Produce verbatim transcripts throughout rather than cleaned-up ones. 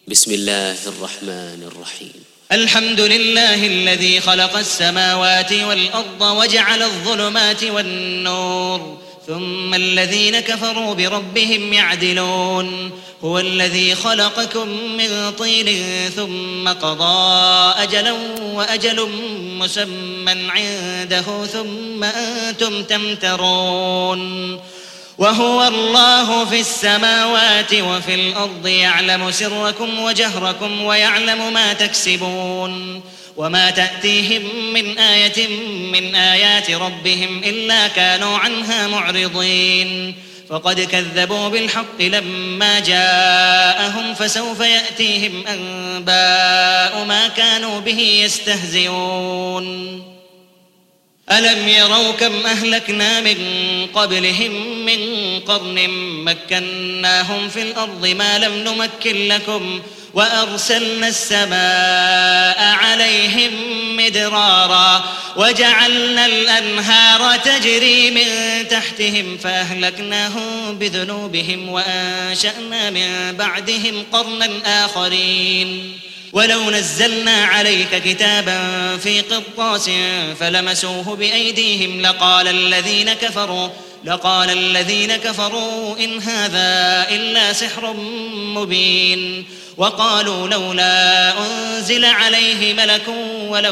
بسم الله الرحمن الرحيم. الحمد لله الذي خلق السماوات والأرض وجعل الظلمات والنور ثم الذين كفروا بربهم يعدلون. هو الذي خلقكم من طين ثم قضى أجلا وأجل مسمى عنده ثم أنتم تمترون. وهو الله في السماوات وفي الأرض يعلم سركم وجهركم ويعلم ما تكسبون. وما تأتيهم من آية من آيات ربهم إلا كانوا عنها معرضين. فقد كذبوا بالحق لما جاءهم فسوف يأتيهم أنباء ما كانوا به يستهزئون. ألم يروا كم أهلكنا من قبلهم من قرن مكناهم في الأرض ما لم نمكن لكم وأرسلنا السماء عليهم مدرارا وجعلنا الأنهار تجري من تحتهم فأهلكناهم بذنوبهم وأنشأنا من بعدهم قرنا آخرين. ولو نزلنا عليك كتابا في قرطاس فلمسوه بأيديهم لقال الذين كفروا لقال الذين كفروا إن هذا إلا سحر مبين. وقالوا لولا أنزل عليه ملك ولو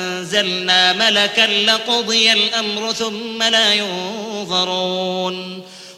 أنزلنا ملكا لقضي الأمر ثم لا ينظرون.